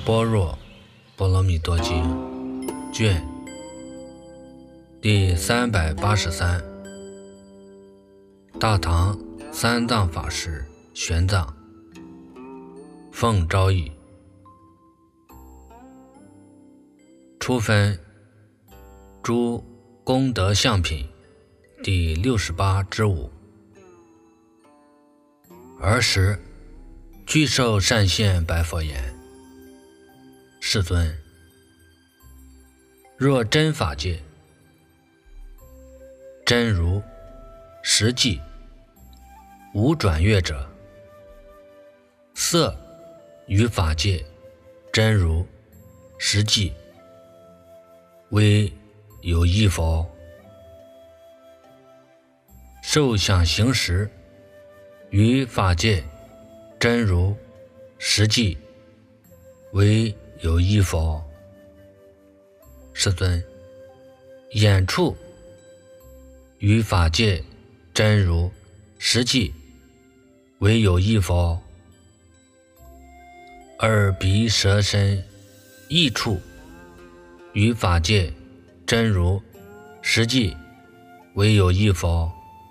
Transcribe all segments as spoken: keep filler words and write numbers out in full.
般若波罗蜜多经卷第三百八十三，大唐三藏法师玄奘奉诏译，初分诸功德相品第六十八之五。尔时具受善现白佛言：世尊，若真法界，真如实际无转越者，色于法界真如实际为有异否？受想行识于法界真如实际为有异否？世尊，眼触于法界真如实际为有异否？耳鼻舌身意触于法界真如实际为有异否？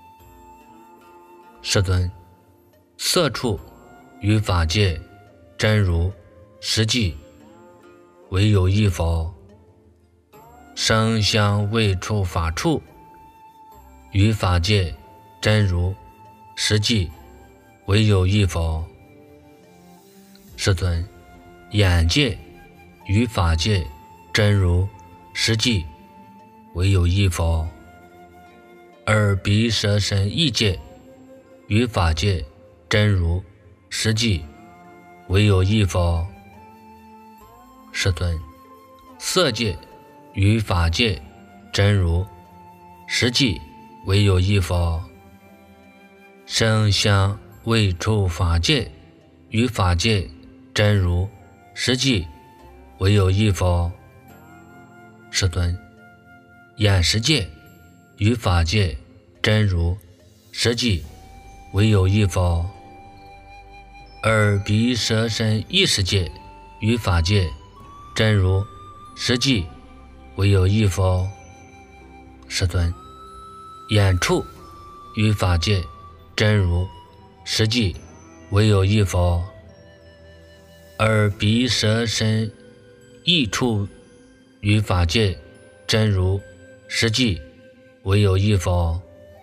世尊，色触于法界真如实际为有异否？声香味触法触于法界真如实际为有异否？世尊，眼界于法界真如实际为有异否？耳鼻舌身意界于法界真如实际为有异否？世尊，色界于法界真如实际为有异否？声香味触法界于法界真如实际为有异否？世尊，眼识界于法界真如实际为有异否？耳鼻舌身意识界于法界真如实际为有异否？世尊，眼触于法界真如实际为有异否？耳鼻舌身意触于法界真如实际为有异否？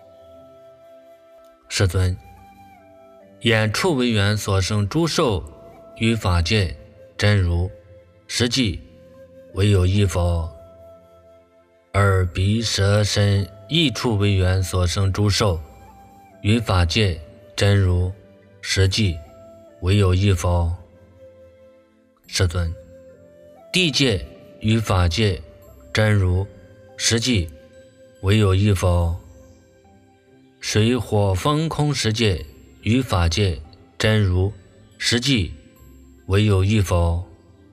世尊，眼触为缘所生诸受于法界真如实际为有异否？耳鼻舌身意触为缘所生诸受于法界真如实际为有异否？世尊，地界于法界真如实际为有异否？水火风空十界于法界真如实际为有异否？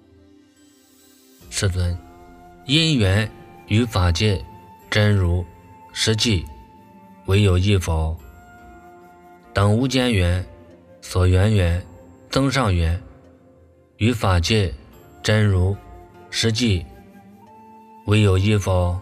世尊，因缘于法界真如实际为有异否？等无间缘、所缘缘、增上缘于法界真如实际为有异否？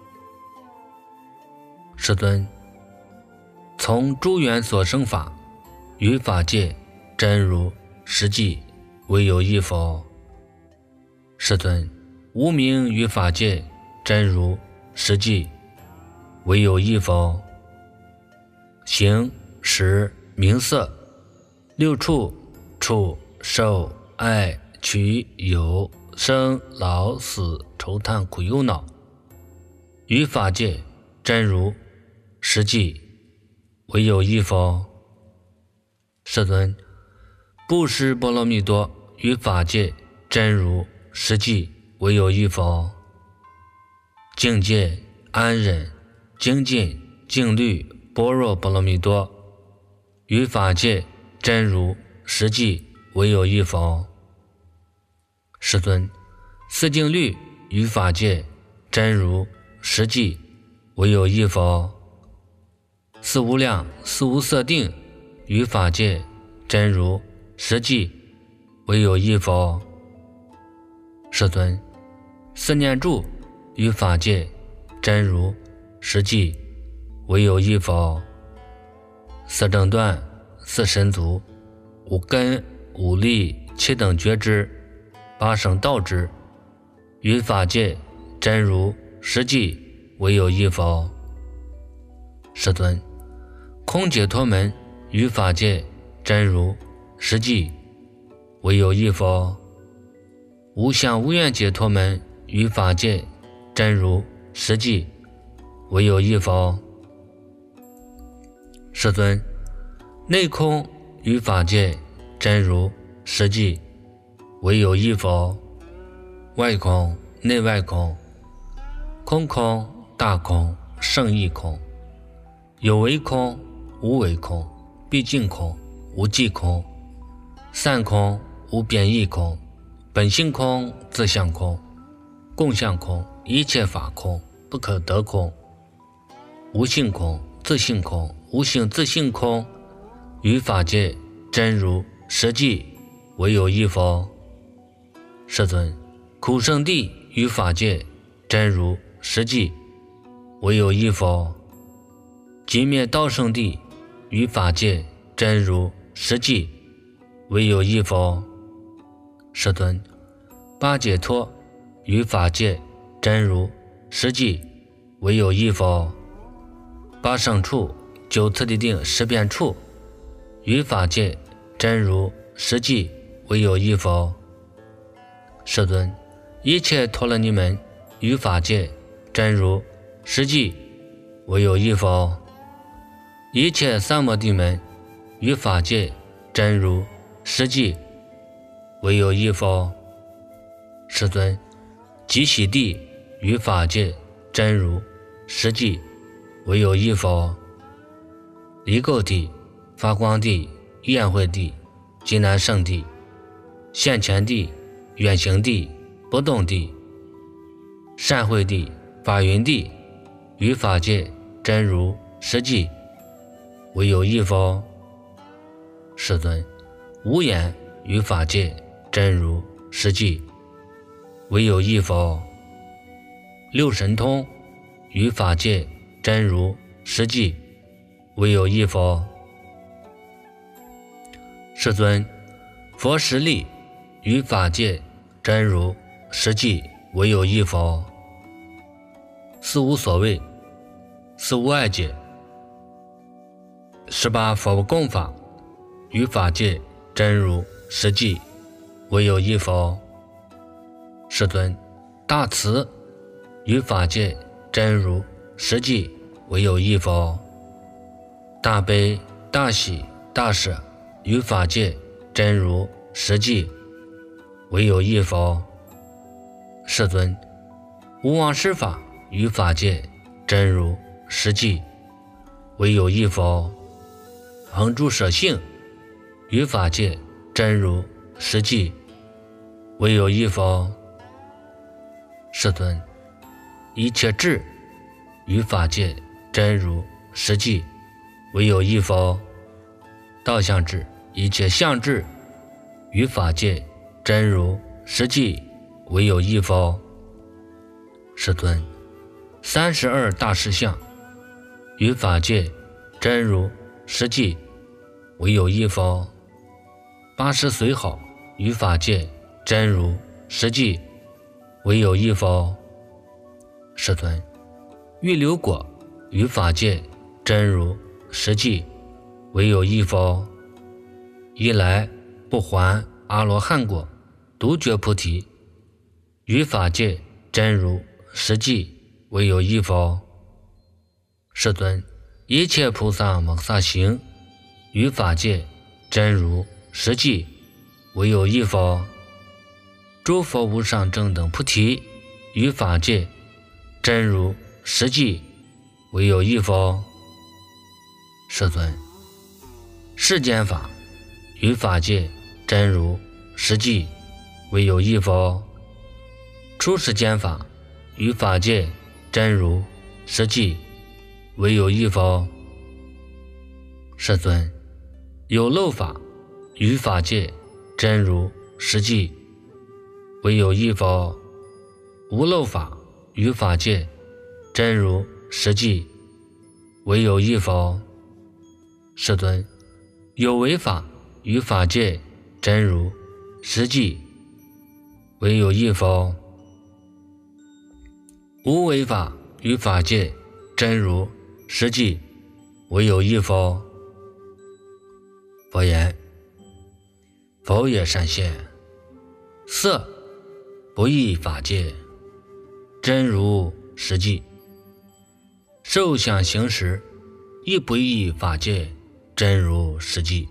世尊，从诸缘所生法于法界真如实际为有异否？世尊，无明于法界真如实际为有异否？形识名色六处触受爱取有生老死愁叹苦忧恼于法界真如实际为有异否？世尊，布施波罗蜜多于法界真如实际为有异否？境界安忍精进静虑般若波罗蜜多于法界真如实际为有异否？世尊，四静虑于法界真如实际为有异否？四无量四无色定于法界真如实际为有异否？ 世尊，四念住于法界真如实际唯有一佛。四正断、四神足、五根、五力、七等觉知、八圣道之于法界真如实际唯有一佛。世尊，空解脱门于法界真如实际唯有一佛。无相无愿解脱门于法界真如实际唯有一佛。世尊，内空于法界真如实际唯有一佛。外空、内外空，空空、大空、圣义空，有为空、无为空，毕竟空、无际空，散空、无变异空，本性空、自相空，共相空，一切法空，不可得空，无性空、自性空、无性自性空，于法界真如实际唯有一佛。世尊，苦圣地于法界真如实际唯有一佛。极灭道圣地于法界真如实际唯有一佛。世尊，八解脱于法界真如实际唯有一佛。八圣处、九次第定、十遍处于法界真如实际唯有一佛。世尊，一切陀罗尼门于法界真如实际唯有一佛。一切三摩地门于法界真如实际唯有一佛。世尊，极喜地于法界真如实际唯有一佛。离垢地、发光地、宴会地、极难胜地、现前地、远行地、不动地、善会地、法云地于法界真如实际唯有一佛。世尊，无眼于法界真如实际唯有一佛。六神通于法界真如实际唯有一佛。世尊，佛实力于法界真如实际唯有一佛。四无所谓，四无碍解，十八佛供法于法界真如实际唯有一佛。世尊，大慈于法界真如实际唯有一佛。大悲、大喜、大舍于法界真如实际唯有一佛。世尊，无妄施法于法界真如实际唯有一佛。恒住舍性于法界真如实际唯有一佛。世尊，一切智于法界真如实际唯有一佛。道相智、一切相智于法界真如实际唯有一佛。世尊，三十二大士相于法界真如实际唯有一佛。八十随好于法界真如实际唯有一佛。世尊，欲流果于法界真如实际唯有一佛。一来不还阿罗汉果独觉菩提于法界真如实际唯有一佛。世尊，一切菩萨摩萨行于法界真如实际唯有一佛。诸佛无上正等菩提于法界真如实际唯有一佛。世尊，世间法于法界真如实际唯有一佛。出世间法于法界真如实际唯有一佛。世尊，有漏法于法界真如实际唯有一否？无漏法于法界真如实际唯有一否？世尊，有为法于法界真如实际唯有一否？无为法于法界真如实际唯有一否？佛言：否也，善现。色不异法界真如实际，受想行识亦不异法界真如实际。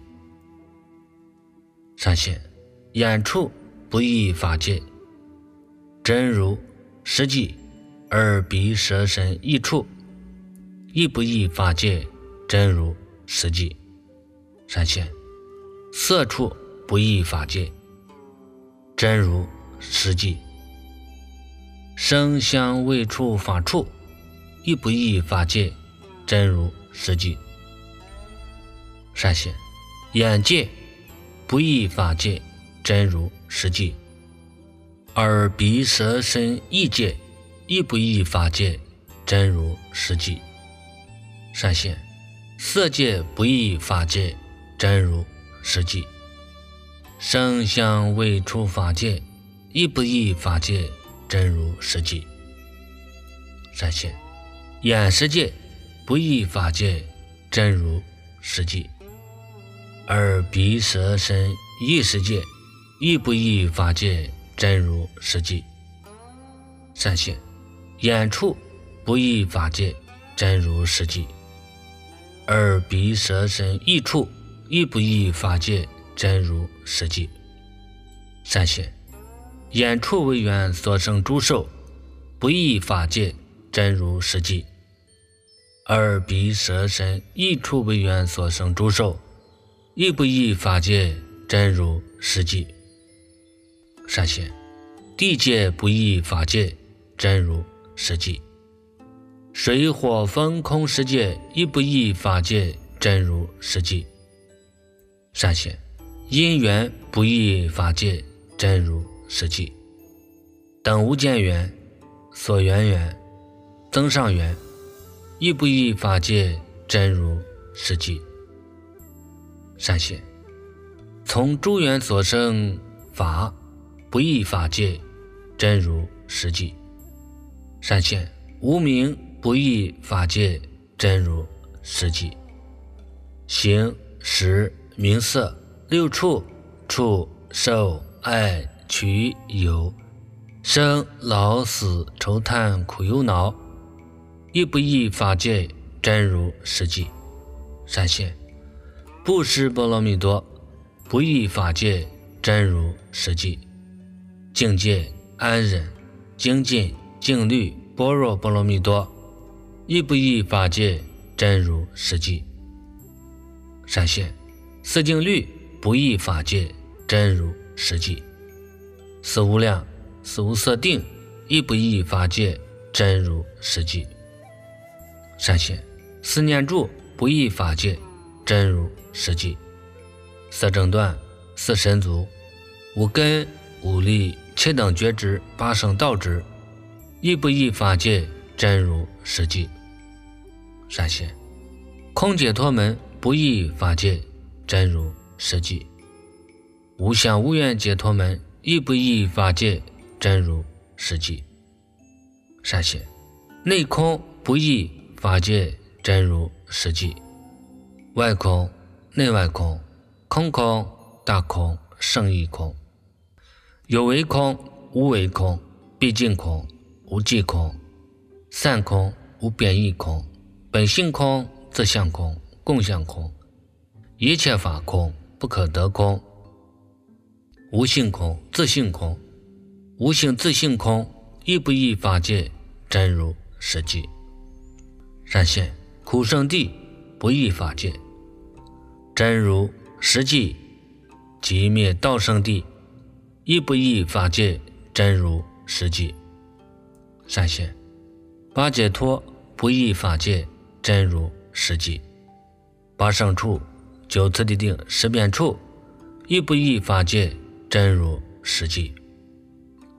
善现，眼触不异法界真如实际，耳鼻舌身意处亦不异法界真如实际。善现，色处不异法界真如实际，声香味触法处亦不异法界真如实际。善现，眼界不异法界真如实际，耳鼻舌身意界亦不异法界真如实际。善现，色界不异法界真如实际，声香味触法界亦不异法界真如实际。善现，眼识界不异法界真如实际，耳鼻舌身意识界亦不异法界真如实际。善现，眼触不异法界真如实际，耳鼻舌身意处亦不异法界真如实际。善现，眼触为缘所生诸受不异法界真如实际，耳鼻舌身意处为缘所生诸受亦不异法界真如实际。善现，地界不异法界真如实际，水火风空世界亦不异法界真如实际。善现，因缘不异法界真如实际，等无间缘、所缘缘、增上缘亦不异法界真如实际。善现，从诸缘所生法不异法界真如实际。善现，无明不异法界真如实际。形识名色六处触受爱取有生老死愁叹苦忧恼亦不异法界真如实际。善现，布施波罗蜜多不异法界真如实际。境界安忍精进静虑般若波罗蜜多亦不异法界真如实际。善现，四静虑不异法界真如实际。四无量四无色定亦不异法界真如实际。善现，四念住不异法界真如实际。四正断四神足五根五力七等觉知八圣道知亦不异法界真如实际。善现，空解脱门不异法界真如实际。无相无愿解脱门亦不异法界真如实际。善现，内空不异法界真如实际。外空内外空空空大空胜义空，有为空无为空毕竟空无际空，散空无变异空，本性空自相空共相空，一切法空不可得空，无性空自性空，无性自性空亦不异法界真如实际。善现，苦圣地不异法界真如实际，即灭道圣地亦不异法界真如实际。善现，八解脱不异法界真如实际。八圣处九次第定十遍处亦不异法界真如实际。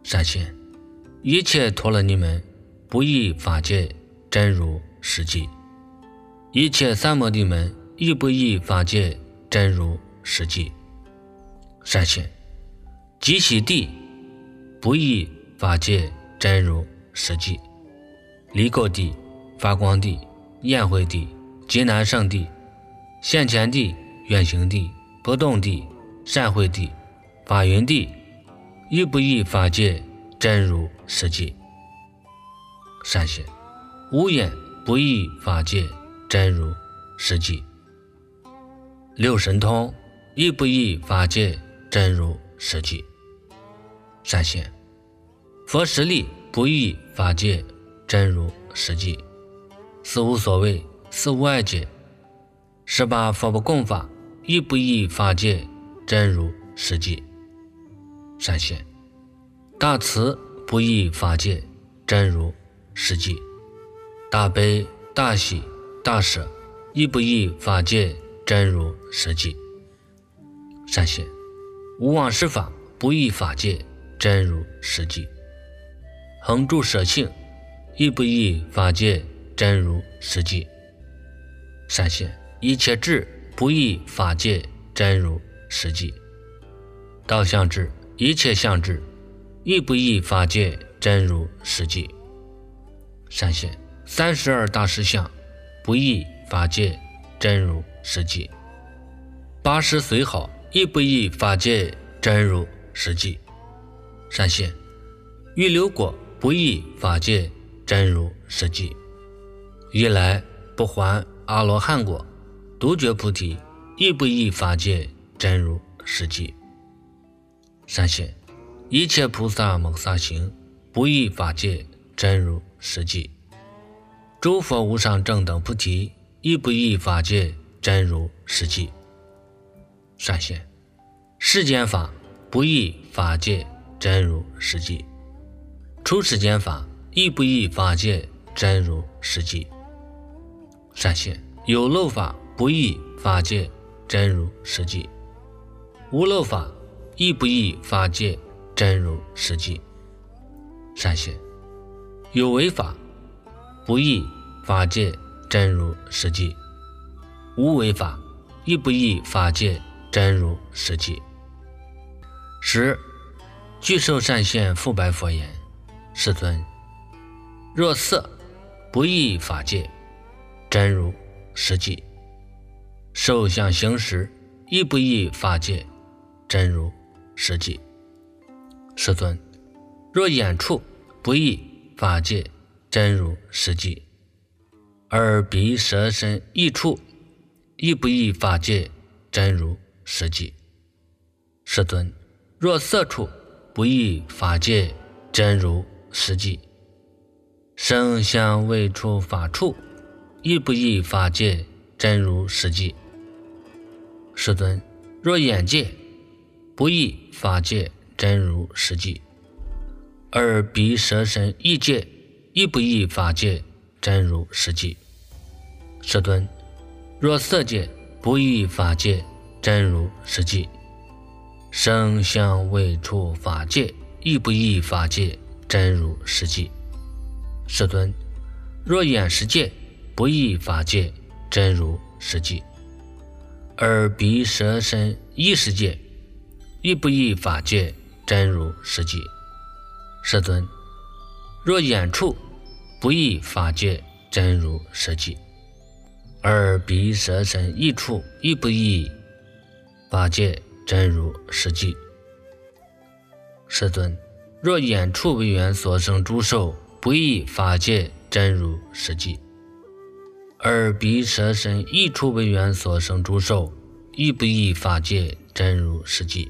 善现，一切陀罗尼门不异法界真如实际，一切三摩地门亦不异法界真如实际。善现，极喜地不异法界真如实际，离垢地、发光地、焰慧地、极难胜地、现前地、远行地、不动地、善慧地、法云地亦不异法界真如实际。善现，无眼不异法界真如实际，六神通亦不异法界真如实际。善现，佛实力不异法界真如实际，四无所谓，四无碍解，十八佛不共法亦不异法界真如实际。善现，大慈不异法界真如实际，大悲、大喜、大舍亦不异法界真如实际。善现，无妄施法不异法界真如实际，恒住舍性亦不异法界真如实际。善现，一切智不异法界真如实际，道相智、一切相智亦不异法界真如实际。善现，三十二大实相不异法界真如实际，八十随好亦不异法界真如实际。善现，欲流果不异法界真如实际，一来不还阿罗汉果，独觉菩提亦不异法界真如实际。善现，一切菩萨蒙萨行不异法界真如实际，诸佛无上正等菩提亦不异法界真如实际。善现，世间法不异法界真如实际，出世间法亦不异法界真如实际。善现，有漏法不异法界真如实际，无漏法亦不异法界真如实际。善现，有为法不异法界真如实际，无为法亦不异法界真如实际。十，具受善现复白佛言：世尊，若色不异法界真如实际，受想行识亦不异法界真如实际。世尊，若眼触不异法界真如实际，耳鼻舌身意触亦不异法界真如实际。世尊，若色触不异法界真如实际，声香味触法触亦不异法界真如实际。世尊，若眼界不异法界真如实际，耳鼻舌身意界亦不异法界真如实际。世尊，若色界不异法界真如实际，声香味触法界亦不异法界真如实际。世尊，若眼识界不异法界真如实际，耳鼻舌身意识界亦不异法界真如实际。世尊，若眼触不异法界真如实际，耳鼻舌身意触亦不异法界真如实际。世尊，若眼触为缘所生诸受不异法界真如实际，耳鼻舌身意触为缘所生诸受亦不异法界真如实际。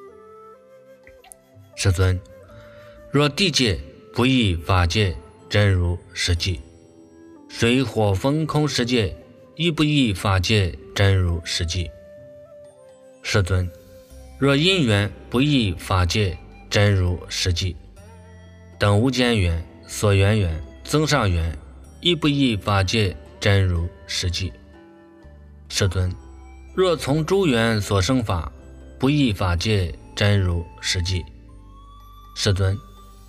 世尊，若地界不异法界真如实际，水火风空世界亦不异法界真如实际。世尊，若因缘不异法界真如实际，等无间缘、所缘缘、增上缘亦不异法界真如实际。世尊，若从诸缘所生法不异法界真如实际。世尊，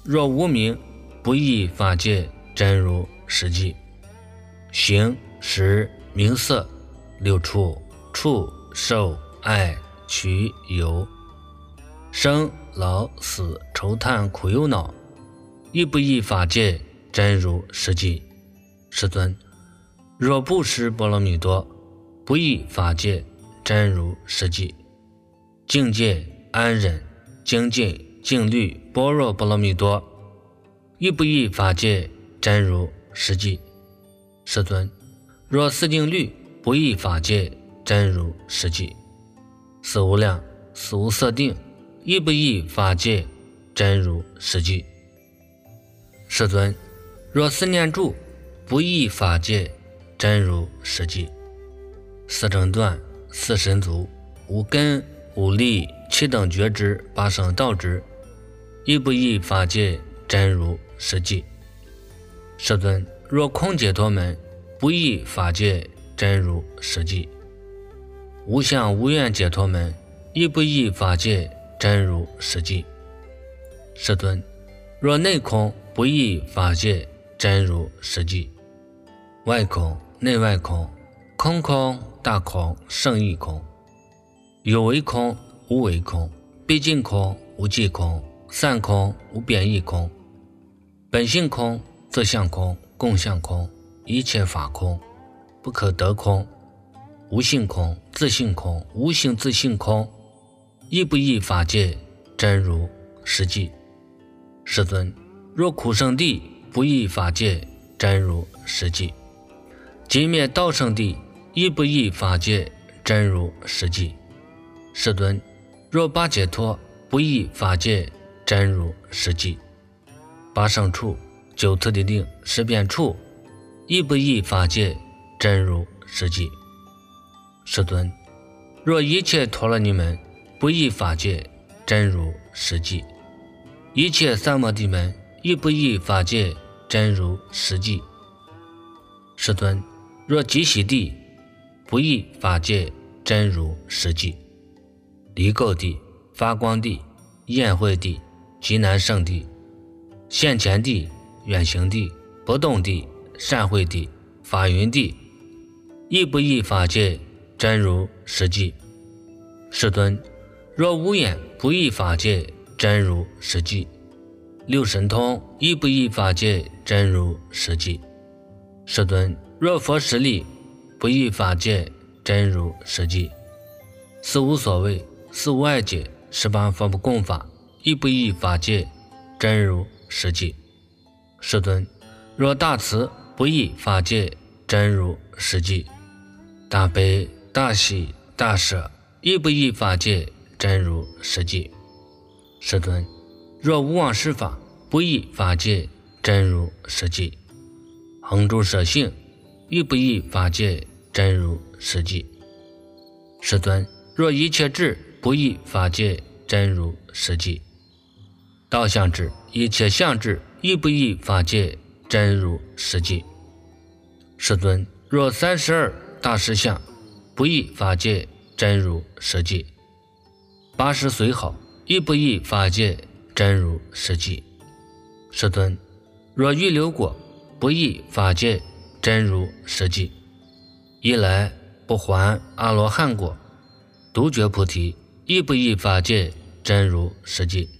若无名，不以法界真如实际。形、识、名色六处，触、受、爱、取、有，生、老、死、愁叹、苦忧恼，亦不以法界真如实际。世尊，若不识波罗蜜多，不以法界真如实际。境界、安忍、精进、静虑、般若波罗蜜多，亦不以法界真如实际。世尊，若四定律不以法界真如实际。四无量、四无色定，亦不以法界真如实际。世尊，若四念住不以法界真如实际。四正断、四神足、五根、五力、七等觉知、八圣道知，亦不以法界真如实际。世尊，若空解脱门不以法界真如实际。无相无愿解脱门，亦不以法界真如实际。世尊，若内空不以法界真如实际。外空、内外空、空空、大空、胜义空，有为空、无为空、毕竟空、无际空、散空、无变异空、本性空、自相空、共相空、一切法空、不可得空、无性空、自性空、无性自性空，亦不以法界真如实际。世尊，若苦圣地不以法界真如实际。极灭道圣地，亦不以法界真如实际。世尊，若八解脱不以法界真如实际。八圣处、九次第定、十变处，亦不以法界真如实际。世尊，若一切陀罗尼门不以法界真如实际。一切三摩地门亦不以法界真如实际。世尊，若极喜地不以法界真如实际。离垢地、发光地、宴会地、极难胜地、现前地、远行地、不动地、善会地、法云地，亦不以法界真如实际。世尊，若无眼不以法界真如实际。六神通亦不以法界真如实际。世尊，若佛实力不以法界真如实际。四无所谓、四无碍解、十八佛不共法，亦不以法界真如实际。世尊，若大慈不以法界真如实际。大悲、大喜、大舍，亦不以法界真如实际。世尊，若无妄施法不以法界真如实际。恒诸舍性，亦不以法界真如实际。世尊，若一切智不以法界真如实际。道相智、一切相智，亦不以法界真如实际。世尊，若三十二大实相不以法界真如实际。八十随好，亦不以法界真如实际。世尊，若欲流果不以法界真如实际。一来不还阿罗汉果，独觉菩提，亦不以法界真如实际。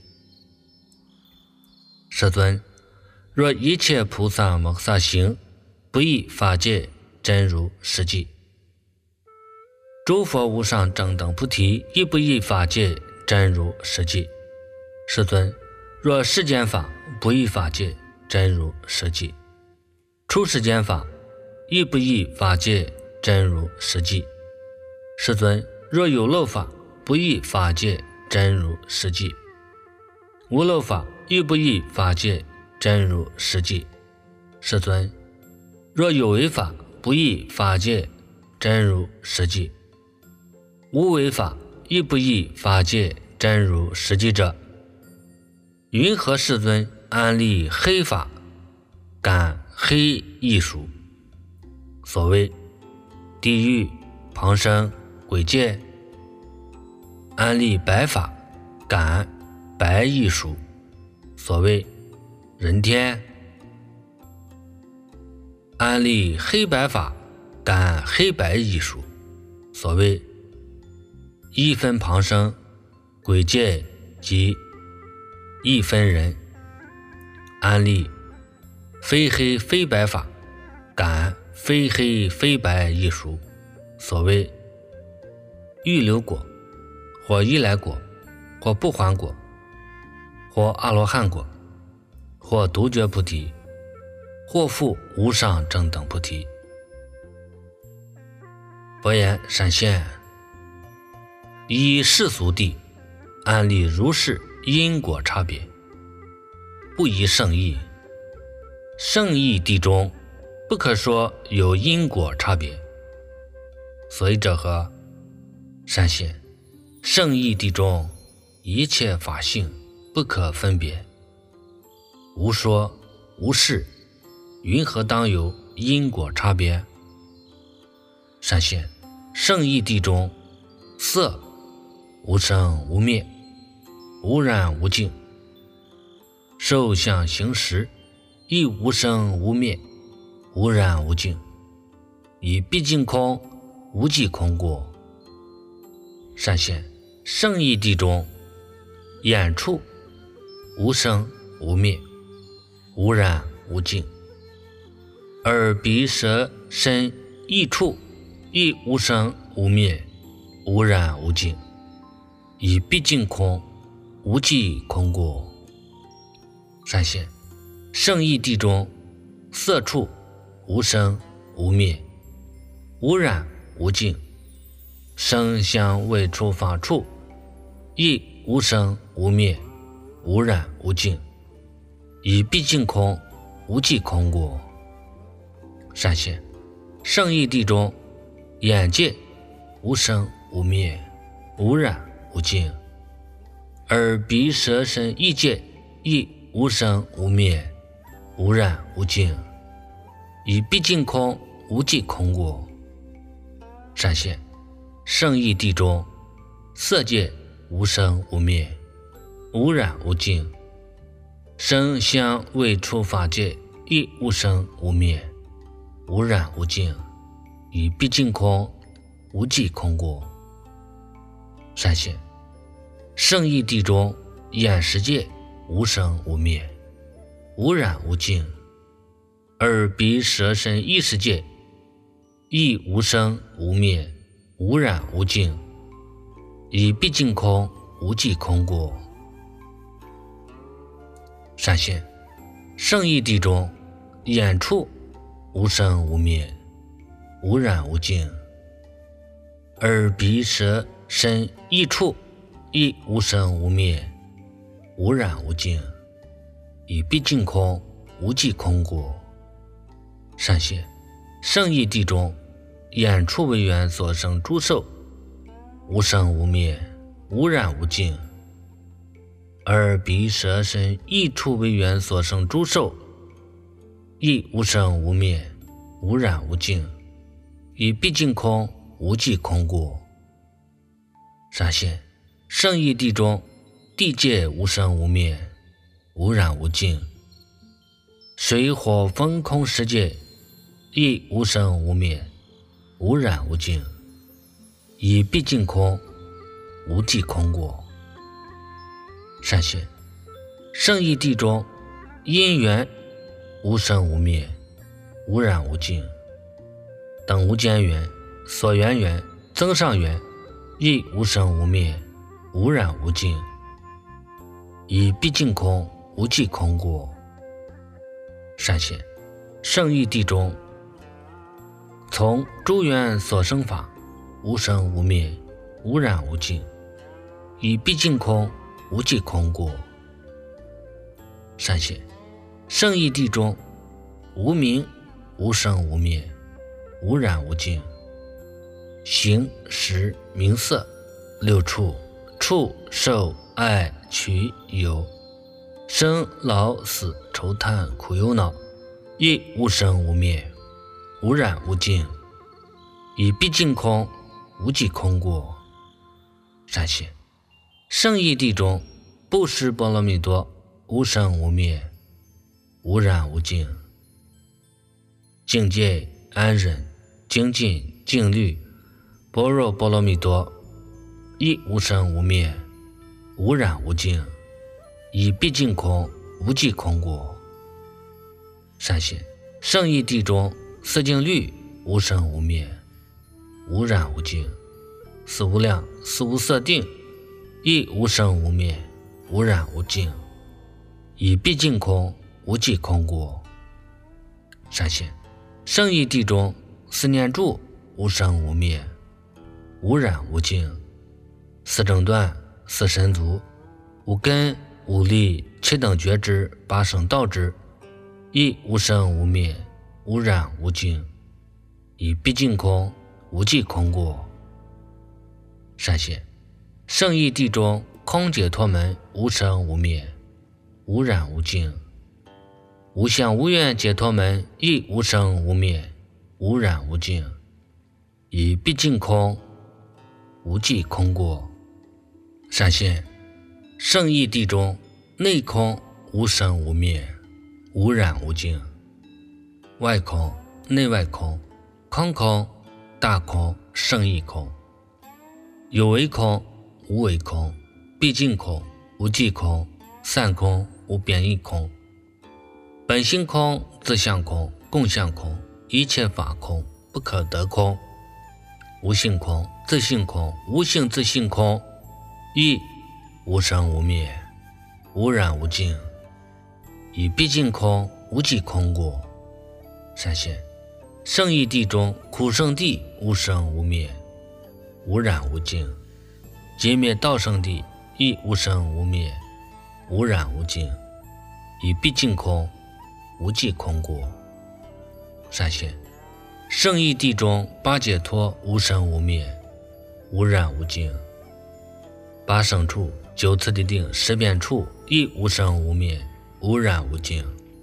世尊，若一切菩萨摩诃萨行不以法界真如实际。诸佛无上正等菩提，亦不以法界真如实际。世尊，若世间法不以法界真如实际。出世间法亦不以法界真如实际。世尊，若有漏法不以法界真如实际。无漏法亦不以法界真如实际。世尊，若有为法不以法界真如实际。无为法亦不以法界真如实际者，云何世尊安立黑法，感黑异熟？所谓地狱、旁生、鬼界，安立白法，感白异熟。所谓人天。安立黑白法，感黑白艺术。所谓一分旁生，鬼界即一分人。安立非黑非白法，感非黑非白艺术。所谓预流果，或依来果，或不还果，或阿罗汉果，或独觉菩提，或复无上正等菩提。佛言：闪现，依世俗谛，安立如是因果差别，不依圣义。圣义谛中不可说有因果差别。所以者何？闪现，圣义谛中一切法性不可分别，无说无事，云何当有因果差别？闪现，圣义谛中色无生无灭，无染无净，受想行识亦无生无灭，无染无净，以毕竟空无际空故。闪现，圣义谛中眼处无生无灭，无染无净，耳鼻舌身意处亦无生无灭，无染无净，以毕竟空无际空故。闪现，圣义谛中色处无生无灭，无染无净，声香味触法处亦无生无灭，无染无净，以毕竟空无际空故。闪现，圣义谛中眼界无生无灭，无染无净，耳鼻舌身意界亦无生无灭，无染无净，以毕竟空无际空故。闪现，圣义谛中色界无生无灭，无染无净，声香味触法界亦无生无灭，无染无净，以毕竟空无际空故。闪现，圣义谛中眼识界无生无灭，无染无净，耳鼻舌身意识界亦无生无灭，无染无净，以毕竟空无际空故。闪现，圣义谛中眼处无生无灭，无染无净，耳鼻舌身意处亦无生无灭，无染无净，以毕竟空无际空故。闪现，圣义谛中眼处为缘所生诸受无生无灭，无染无净，耳鼻舌身意处为缘所生诸受亦无生无灭，无染无净，以毕竟空无际空故。闪现，圣义谛中地界无生无灭，无染无净，水火风空世界亦无生无灭，无染无净，以毕竟空无际空故。闪现，圣义谛中因缘无生无灭，无染无净，等无间缘、所缘缘、增上缘亦无生无灭，无染无净，以毕竟空无际空故。闪现，圣义谛中从诸缘所生法无生无灭，无染无净，以毕竟空无际空故。闪现，圣义谛中无明无生无灭，无染无净，形识名色六处触受爱取有生老死愁叹苦忧恼亦无生无灭，无染无净，以毕竟空无际空故。闪现，圣义谛中布施波罗蜜多无生无灭， 无染无净。境界安忍，精进净律，般若波罗蜜多，亦无生无灭，无染无净，以毕竟空，无际空果。善信，圣义谛中四净律无生无灭，无染无净。四无量四无色定，亦无生无灭，无染无净，以毕竟空，无际空果。善信，圣义谛中四念住无生无灭，无染无净。四正断四神足，无根无力七等觉知八圣道之，亦无生无灭，无染无净，以毕竟空，无际空果。善信，圣义谛中空解脱门无生无灭，无染无净。无相无愿解脱门亦无生无灭，无染无净，以毕竟空，无际空果。善信，圣义谛中内空无生无灭，无染无净。外空内外空，空空大空圣义空，有为空无为空，毕竟空无际空，散空无贬义空，本性空自相空共相空，一切法空不可得空，无性空自性空无性自性空，亦无生无灭，无染无净，以毕竟空，无际空果。善信，圣义谛中苦圣谛无生无灭，无染无净。解灭道圣谛亦无生无灭，无染无净，以毕竟空，无际空果。善信，圣义谛中八解脱无生无灭，无染无净。八圣处九次第定十遍处亦无生无灭，无染无净，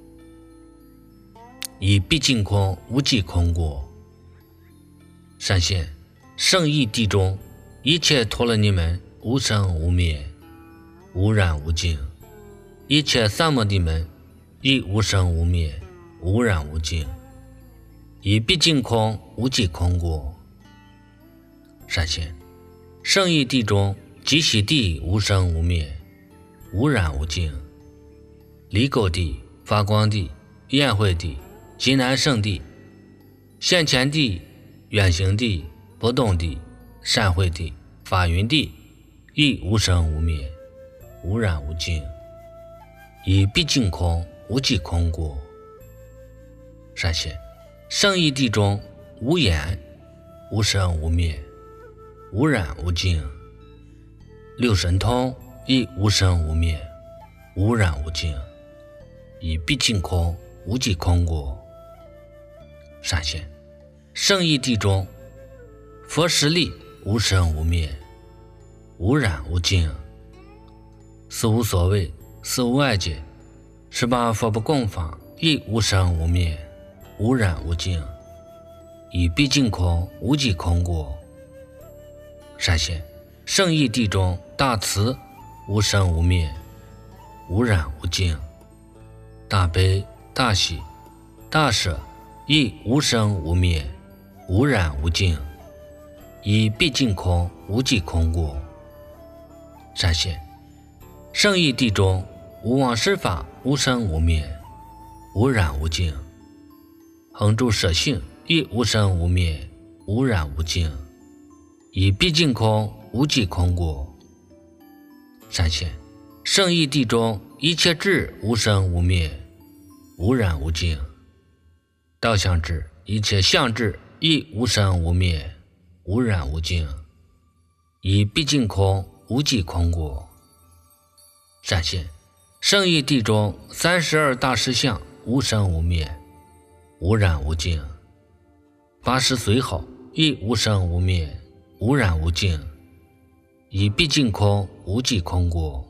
以毕竟空，无际空果。善信，圣义谛中一切陀罗尼门无生无灭，无染无净，一切三摩地门亦无生无灭，无染无净，以毕竟空，无际空果。善信，圣义谛中极喜地无生无灭，无染无净。离垢地、发光地、宴会地、极难胜地、现前地、远行地、不动地、善会地、法云地，亦无生无灭，无染无净，以毕竟空，无际空果。善信，圣义谛中无眼无生无灭，无染无净。六神通亦无生无灭，无染无净，以毕竟空，无际空果。善信，圣义谛中佛实力无生无灭，无染无净。四无所谓，四无碍解，十八佛不共法亦无生无灭，无染无净，以毕竟空，无际空果。善信，圣义谛中大慈无生无灭，无染无净。大悲大喜大舍亦无生无灭，无染无净，以毕竟空，无际空果。善信，圣义谛中无妄施法无生无灭，无染无净。恒住舍性亦无生无灭，无染无净，以毕竟空，无际空果。善信，圣义谛中一切智无生无灭，无染无净。道相智一切相智亦无生无灭，无染无净，以毕竟空，无际空果。善信，圣义谛中三十二大实相无生无灭，无染无净。八十随好亦无生无灭，无染无净，以毕竟空，无际空果。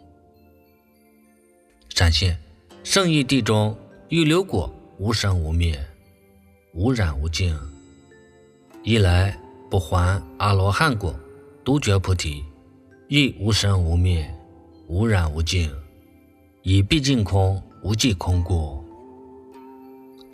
善信，圣义谛中欲流果无生无灭，无染无净。一来不还阿罗汉果，独觉菩提，亦无生无灭，无染无净，以毕竟空，无际空果。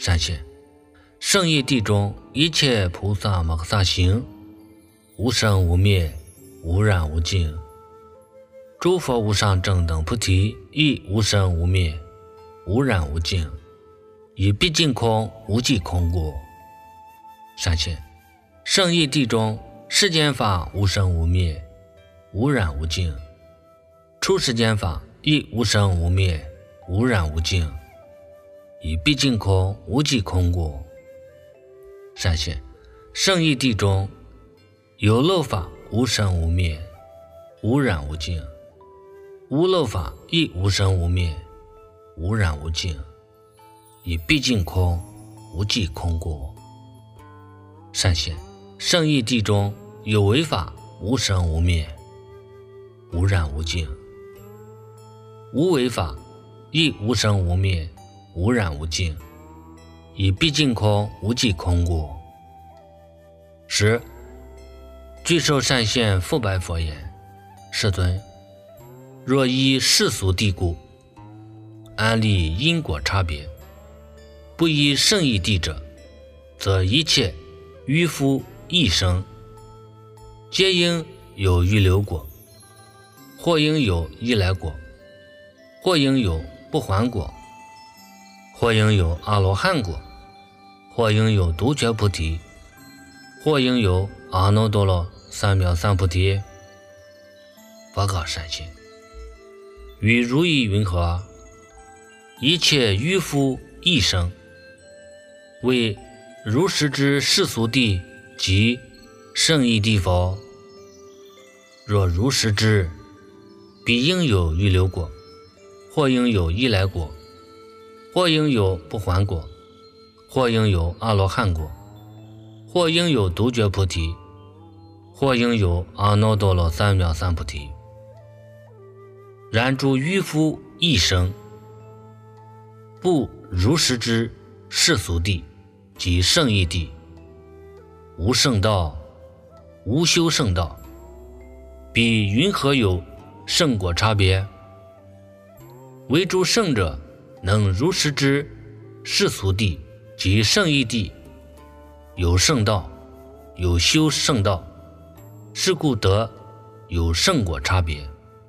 善现，圣义地中一切菩萨摩诃萨行，无生无灭，无染无净。诸佛无上正等菩提亦无生无灭，无染无净，以毕竟空无际空故。善现，圣义地中世间法无生无灭，无染无净。出世间法亦无生无灭，无染无净，以毕竟空无际空故。善现，圣义地中有漏法无生无灭，无染无净。无漏法亦无生无灭，无染无净，以毕竟空无际空故。善现，圣义地中有为法无生无灭，无染无净。无为法亦无生无灭，无染无净，以毕竟空无际空故。十，具受善现复白佛言：世尊，若依世俗谛故，安立因果差别；不依圣义谛者，则一切愚夫一生，皆应有预流果，或应有依来果，或应有不还果，或应有阿罗汉果，或应有独觉菩提，或应有阿耨多罗三藐三菩提。佛告善现，与如意云何？一切愚夫一生，为如实之世俗谛及圣义谛否？若如实之，必应有预流果，或应有依来果，或应有不还果，或应有阿罗汉果，或应有独觉菩提，或应有阿耨多罗三藐三菩提。然诸愚夫一生，不如实之世俗谛及圣义谛，无圣道，无修圣道，彼云何有圣果差别？唯诸圣者能如实之世俗谛及圣义谛，有圣道，有修圣道，是故得有圣果差别。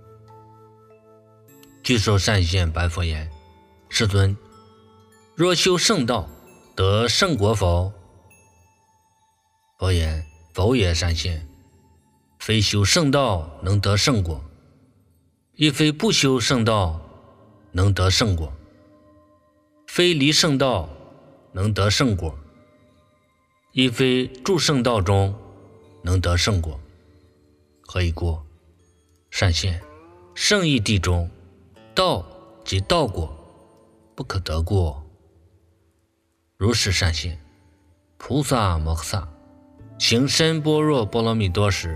具受善现白佛言：世尊，若修圣道，得圣果否？佛言：否也，善现。非修圣道能得圣果，亦非不修圣道能得圣果，非离圣道能得圣果，亦非住圣道中能得圣果。何以故？善现，圣义谛中道即道果，不可得过。如是善现，菩萨摩诃萨行深般若波罗蜜多时，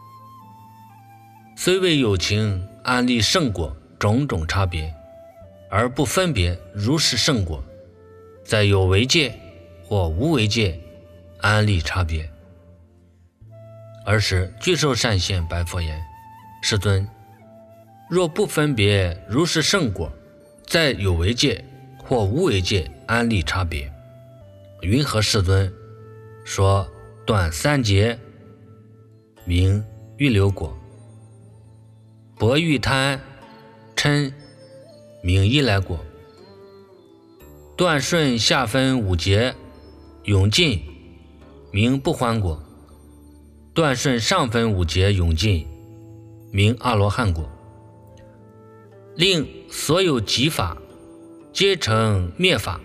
虽为有情安立圣果种种差别，而不分别如是圣果，在有为界或无为界安立差别。尔时具受善现白佛言：世尊，若不分别如是圣果，在有为界或无为界安立差别，云何世尊说断三劫，名预流果；薄欲贪嗔，名依来果；断顺下分五劫，永尽，名不还果；断顺上分五劫永尽，名阿罗汉果。令所有极法皆成灭法，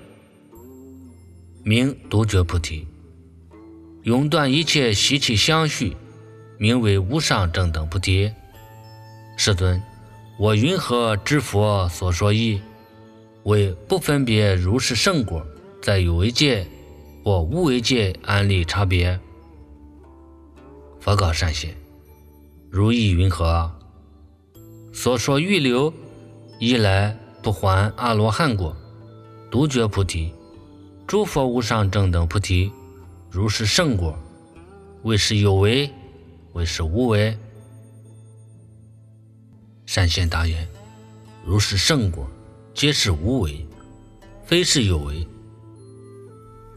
名独觉菩提。永断一切习气相续，名为无上正等菩提。世尊，我云何知佛所说义？为不分别如是圣果，在有为界或无为界安立差别。佛告善现，如意云何？所说预流，一来不还阿罗汉果，独觉菩提，诸佛无上正等菩提，如是圣果，为是有为，为是无为。善现答言：如是圣果，皆是无为，非是有为。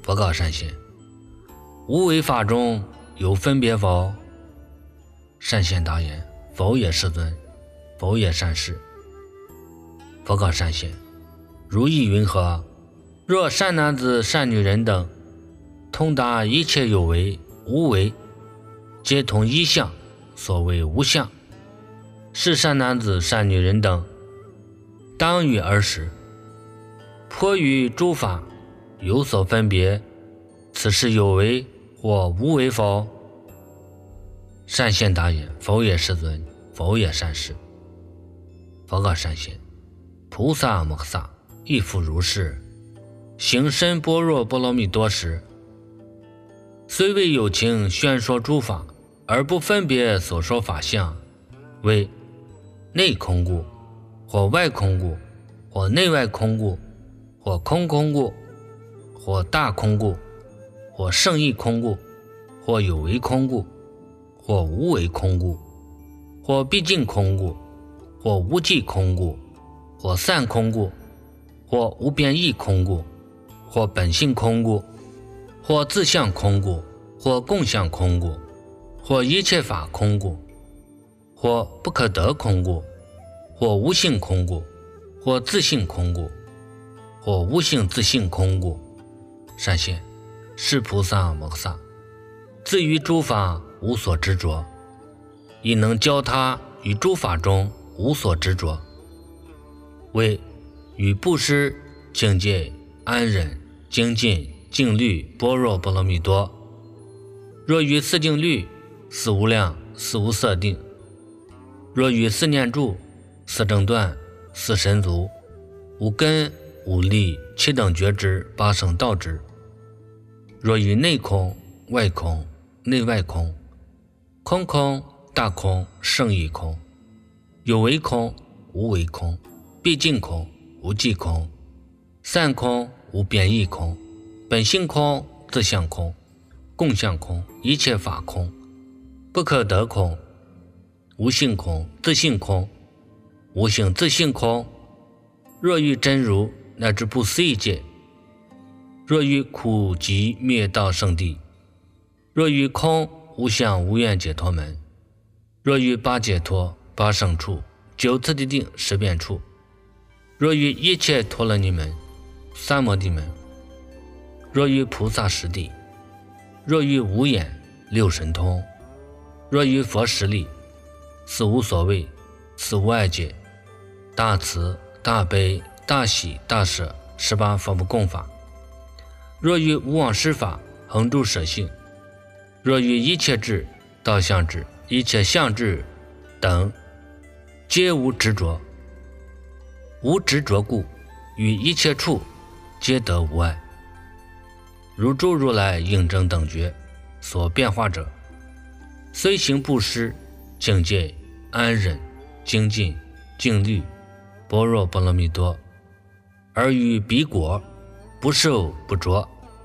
佛告善贤：无为法中有分别否？善贤答言：否也，世尊，否也，善士。佛告善贤：如意云何？若善男子善女人等通达一切有为无为，皆同一相，所谓无相，是善男子善女人等当于尔时，颇于诸法有所分别，此是有为或无为否？善贤答言：否也，世尊，否也，善士。佛告善贤：菩萨摩诃萨亦复如是，行深般若波罗蜜多时，虽为有情宣说诸法，而不分别所说法相，为内空故，或外空故，或内外空故，或空空故，或大空故，或圣义空故，或有为空故，或无为空故，或毕竟空故，或无际空故，或散空故，或无边义空故，或本性空故，或自相空故，或共相空故，或一切法空故，或不可得空故，或无性空故，或自性空故，或无性自性空故。善贤，是菩萨摩诃萨自于诸法无所执着，亦能教他于诸法中无所执着，为与布施、境界、安忍、精进、静虑、般若波罗蜜多。若于四静虑、四无量、四无色定；若于四念住、四正断、四神足、五根、五力、七等觉知、八圣道知；若于内空、外空、内外空、空空、大空、圣义空、有为空、无为空、毕竟空、无际空、散空、无边义空、本性空、自相空、共相空、一切法空、不可得空、无性空、自性空、无性自性空。若于真如乃至不思议界，若于苦集灭道圣地，若于空无相无愿解脱门，若于八解脱、八圣处、九次第定、十变处，若于一切陀罗尼门、三摩地门，若于菩萨十地，若于无眼、六神通，若于佛十力、四无所谓、四无碍解、大慈、大悲、大喜、大舍十八佛不共法，若于无妄施法、恒住舍性，若于一切智、道相智、一切相智等，皆无执着。无执着故，于一切处皆得无碍。如诸如来应证等觉所变化者，虽行布施、境界、安忍、精进、静虑、般若波罗蜜多，而于彼果不受不着，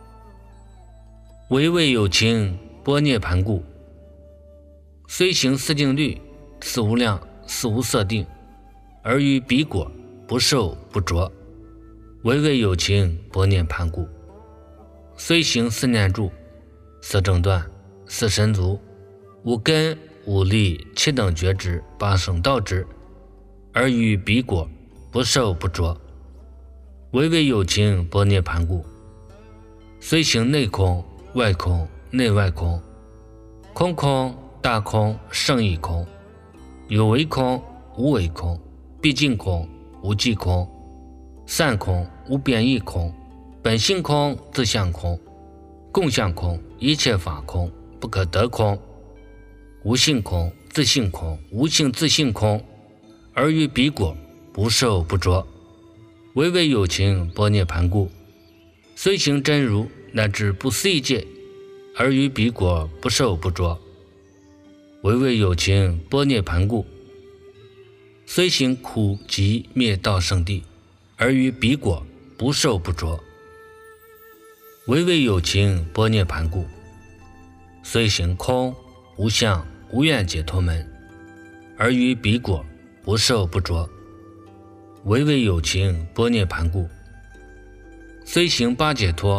唯为有情般涅盘故。虽行四静虑、四无量、四无色定，而于彼果不受不着，唯为有情般涅盘故。虽行四念住、四正断、四神足、五根、五力、七等觉知、八圣道知，而于彼果不受不着，唯为有情般涅盘故。虽行内空、外空、内外空、空空、大空、圣义空、有为空、无为空、毕竟空、无际空、散空、无边义空、本性空、自相空、共相空、一切法空、不可得空、无性空、自性空、无性自性空，而于彼果不受不着，唯为有情般涅盘故。虽行真如乃至不思议界，而于彼果不受不着，唯为有情般涅盘故。虽行苦集灭道圣地，而于彼果不受不着，唯为有情般涅盘故。虽行空无相无愿解脱门，而于彼果不受不着，唯为有情般涅盘故。虽行八解脱、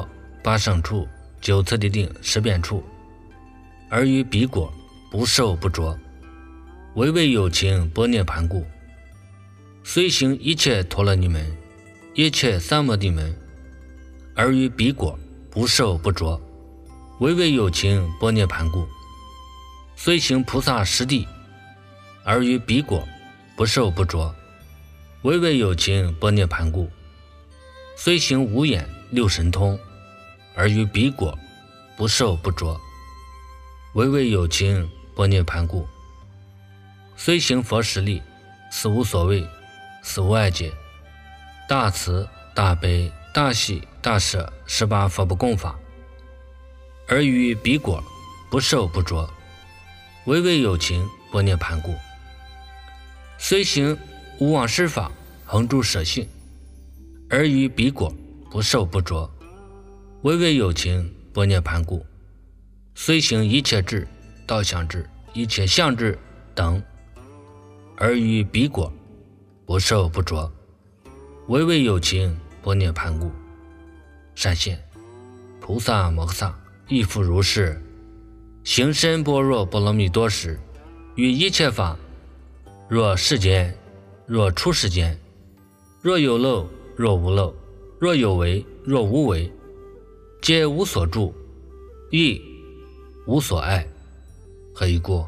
八胜处，九次地定，十变处，而于彼果不受不着，唯为有情般涅盘故。虽行一切陀罗尼门，一切三摩地门，而于彼果不受不着，唯为有情般涅盘故。虽行菩萨十地，而于彼果不受不着，唯为有情般涅盘故。虽行无眼六神通，而于彼果不受不着，唯为有情般涅盘故。虽行佛十力，死无所谓，死无碍解，大慈大悲大喜大舍十八佛不共法，而于彼果不受不着，唯为有情般涅盘故。虽行无妄施法，恒住舍性，而于彼果不受不着，唯为有情般涅盘故。虽行一切智、道相智、一切相智等，而于彼果不受不着，唯为有情般涅盘故。善现菩萨摩诃萨亦复如是，行深般若波罗蜜多时，于一切法，若世间，若出世间，若有漏，若无漏，若有为，若无为，皆无所住，亦无所爱。何以故？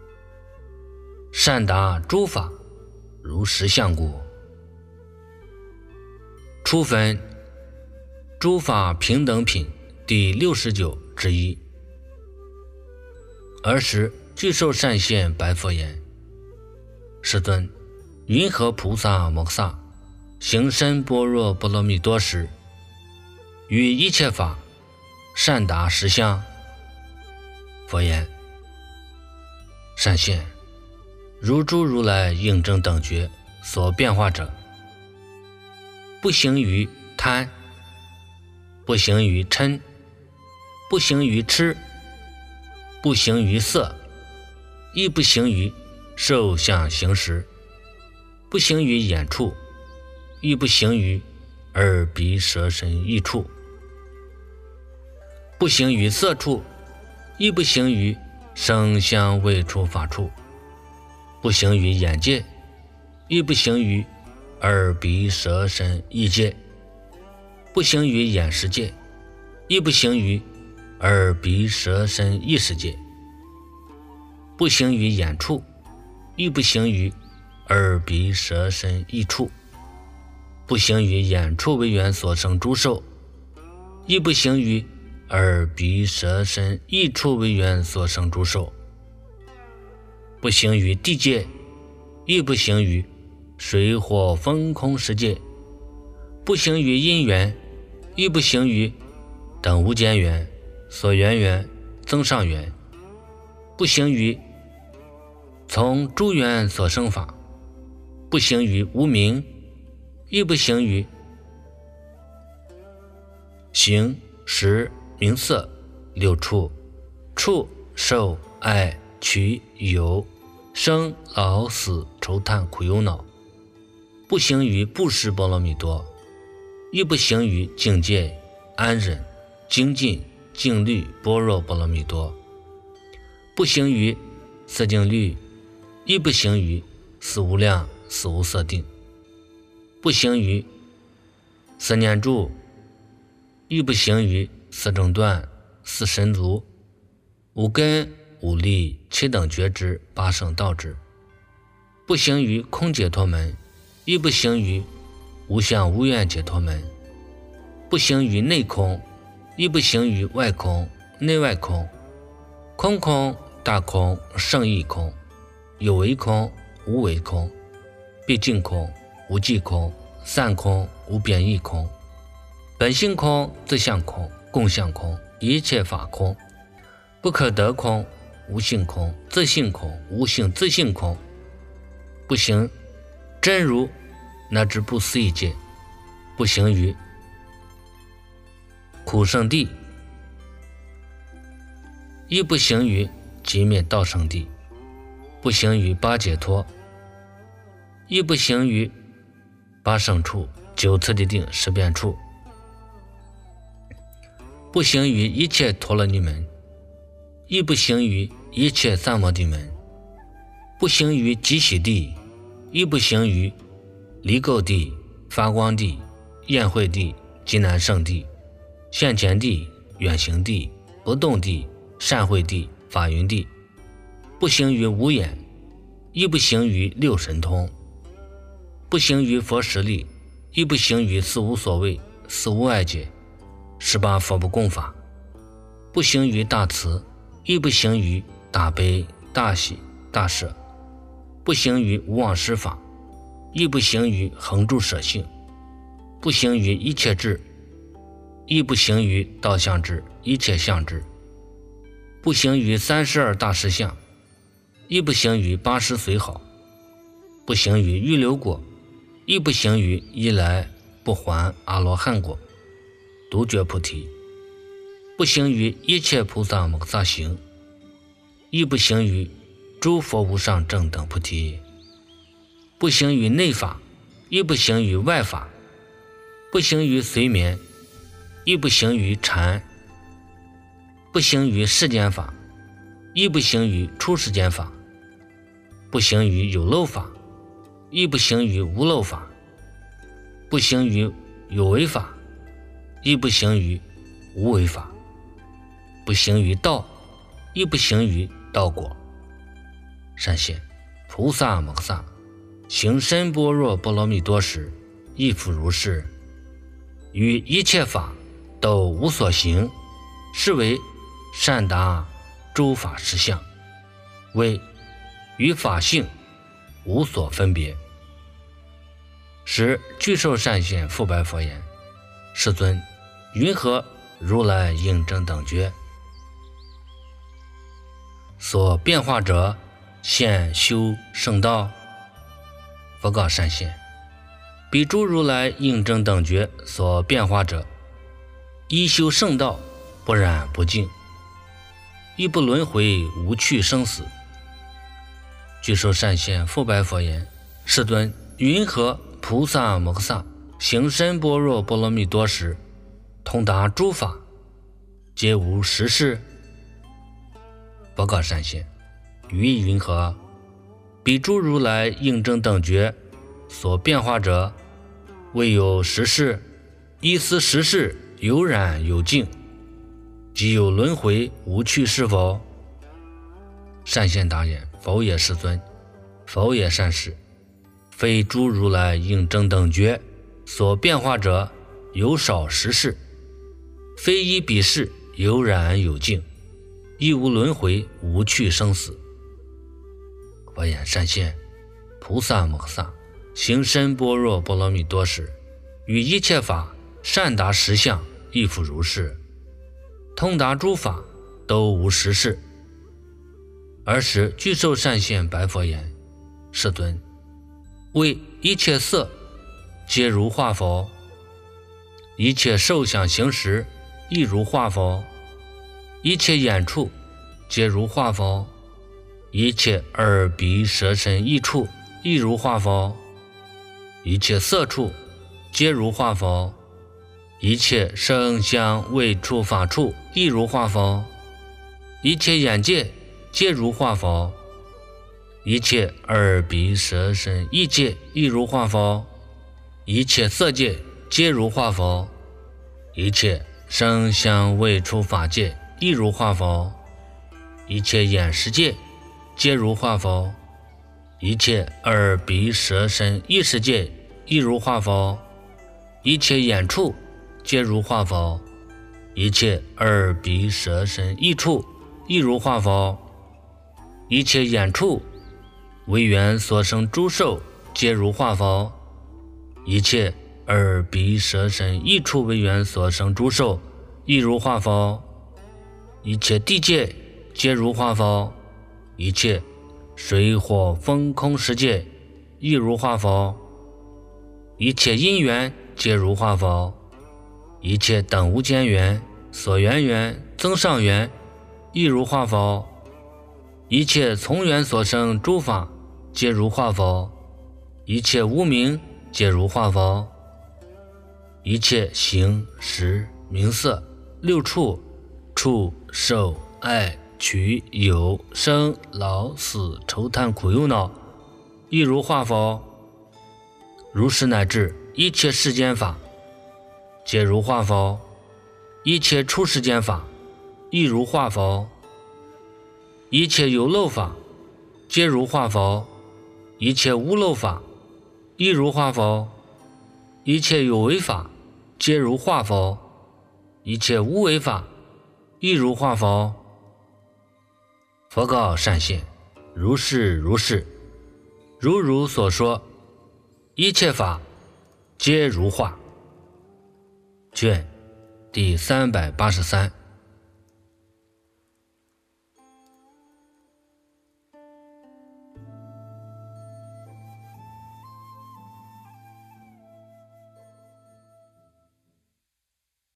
善达诸法如实相故。初分诸法平等品第六十九之一。尔时具受善现白佛言：世尊，云何菩萨摩诃萨行深般若波罗蜜多时，于一切法善达实相？佛言：善现，如诸如来应正等觉所变化者，不行于贪，不行于嗔，不行于痴，不行于色，亦不行于受想行识，不行于眼处，亦不行于耳鼻舌身意处，不行于色处，亦不行于声香味触法处，不行于眼界，亦不行于耳鼻舌身意界，不行于眼识界，亦不行于耳鼻舌身意识界，不行于眼处，亦不行于耳鼻舌身意处，不行于眼处为缘所生诸受，亦不行于耳鼻舌身意处为缘所生诸受，不行于地界，亦不行于水火风空世界，不行于因缘，亦不行于等无间缘、所缘缘、增上缘，不行于从诸缘所生法，不行于无明，亦不行于形识名色六处、触受爱取有生老死愁叹苦忧恼，不行于布施波罗蜜多，亦不行于境界安忍精进静虑般若波罗蜜多，不行于色净虑，亦不行于四无量四无色定，不行于四念住，亦不行于四正断四神足五根五力七等觉知八圣道智，不行于空解脱门，亦不行于无相无愿解脱门，不行于内空，亦不行于外空内外空，空空大空胜义空，有为空无为空，毕竟空无际空，散空无变异空，本性空自相空共相空，一切法空，不可得空无性空自性空无性自性空，不行真如乃至不思议界，不行于苦圣地，亦不行于极灭道圣地，不行于八解脱，亦不行于八圣处九次地定十变处。 不行于一切陀罗尼门，亦不行于一切三摩地门，不行于极喜地，亦不行于离垢地、发光地、宴会地、极难胜地、现前地、远行地、不动地、善会地、法云地，不行于无眼，亦不行于六神通，不行于佛实力，亦不行于四无所谓、四无碍界、十八佛不共法，不行于大慈，亦不行于大悲、大喜、大舍，不行于无妄施法，亦不行于恒住舍性，不行于一切智，亦不行于道相智、一切相智，不行于三十二大实相，亦不行于八十随好，不行于预流果，亦不行于一来不还阿罗汉果、独觉菩提，不行于一切菩萨摩诃萨行，亦不行于诸佛无上正等菩提，不行于内法，亦不行于外法，不行于随眠，亦不行于禅，不行于世间法，亦不行于出世间法，不行于有漏法，亦不行于无漏法，不行于有为法，亦不行于无为法，不行于道，亦不行于道果。善现菩萨摩诃萨行深般若波罗蜜多时，亦复如是，于一切法都无所行，是为善达诸法实相，为于法性无所分别。时具受善现复白佛言：世尊，云何如来应正等觉所变化者现修圣道？佛告善现：彼诸如来应正等觉所变化者，依修圣道，不染不净，亦不轮回无趣生死。具受善现复白佛言：世尊，云何菩萨摩诃萨行深般若波罗蜜多时，通达诸法，皆无实事？佛告善现：于意云何？彼诸如来应正等觉所变化者，未有实事，依思实事有染有净，即有轮回无趣是否？善现答言：否也，世尊。否也，善士。非诸如来应正等觉所变化者有少实事，非依彼事有染有净，亦无轮回无趣生死。佛言：善现菩萨摩诃萨行深般若波罗蜜多时，于一切法善达实相，亦复如是，通达诸法都无实事。尔时具受善现白佛言：世尊，为一切色皆如化否？一切受想行识亦如化否？一切眼处皆如化否？一切耳鼻舌身意处亦如化否？一切色处皆如化否？一切声香味触法处亦如化否？一切眼界皆如化否？一切耳鼻舌身意界亦如化否？一切色界皆如化否？一切声香味触法界亦如化否？一切眼识界皆如化否？一切耳鼻舌身意识界亦如化否？一切眼处皆如化否？一切耳鼻舌身意处亦如化否？一切眼处为缘所生诸受皆如化否？一切耳鼻舌身意处为缘所生诸受亦如化否？一切地界皆如化否？一切水火风空世界亦如化否？一切因缘皆如化否？一切等无间缘、所缘缘、增上缘亦如化否？一切从缘所生诸法皆如化否？一切无明皆如化否？一切形识名色六畜：畜、受、爱、取、有、生、老、死、愁叹苦忧恼，亦如化否？如是乃至一切世间法，皆如化否？一切出世间法，亦如化否？一切有漏法，皆如化否？一切无漏法，亦如化否？一切有为法，皆如化否？一切无为法，亦如化否？佛告善现，如是如是，如汝所说，一切法皆如化。卷第三百八十三。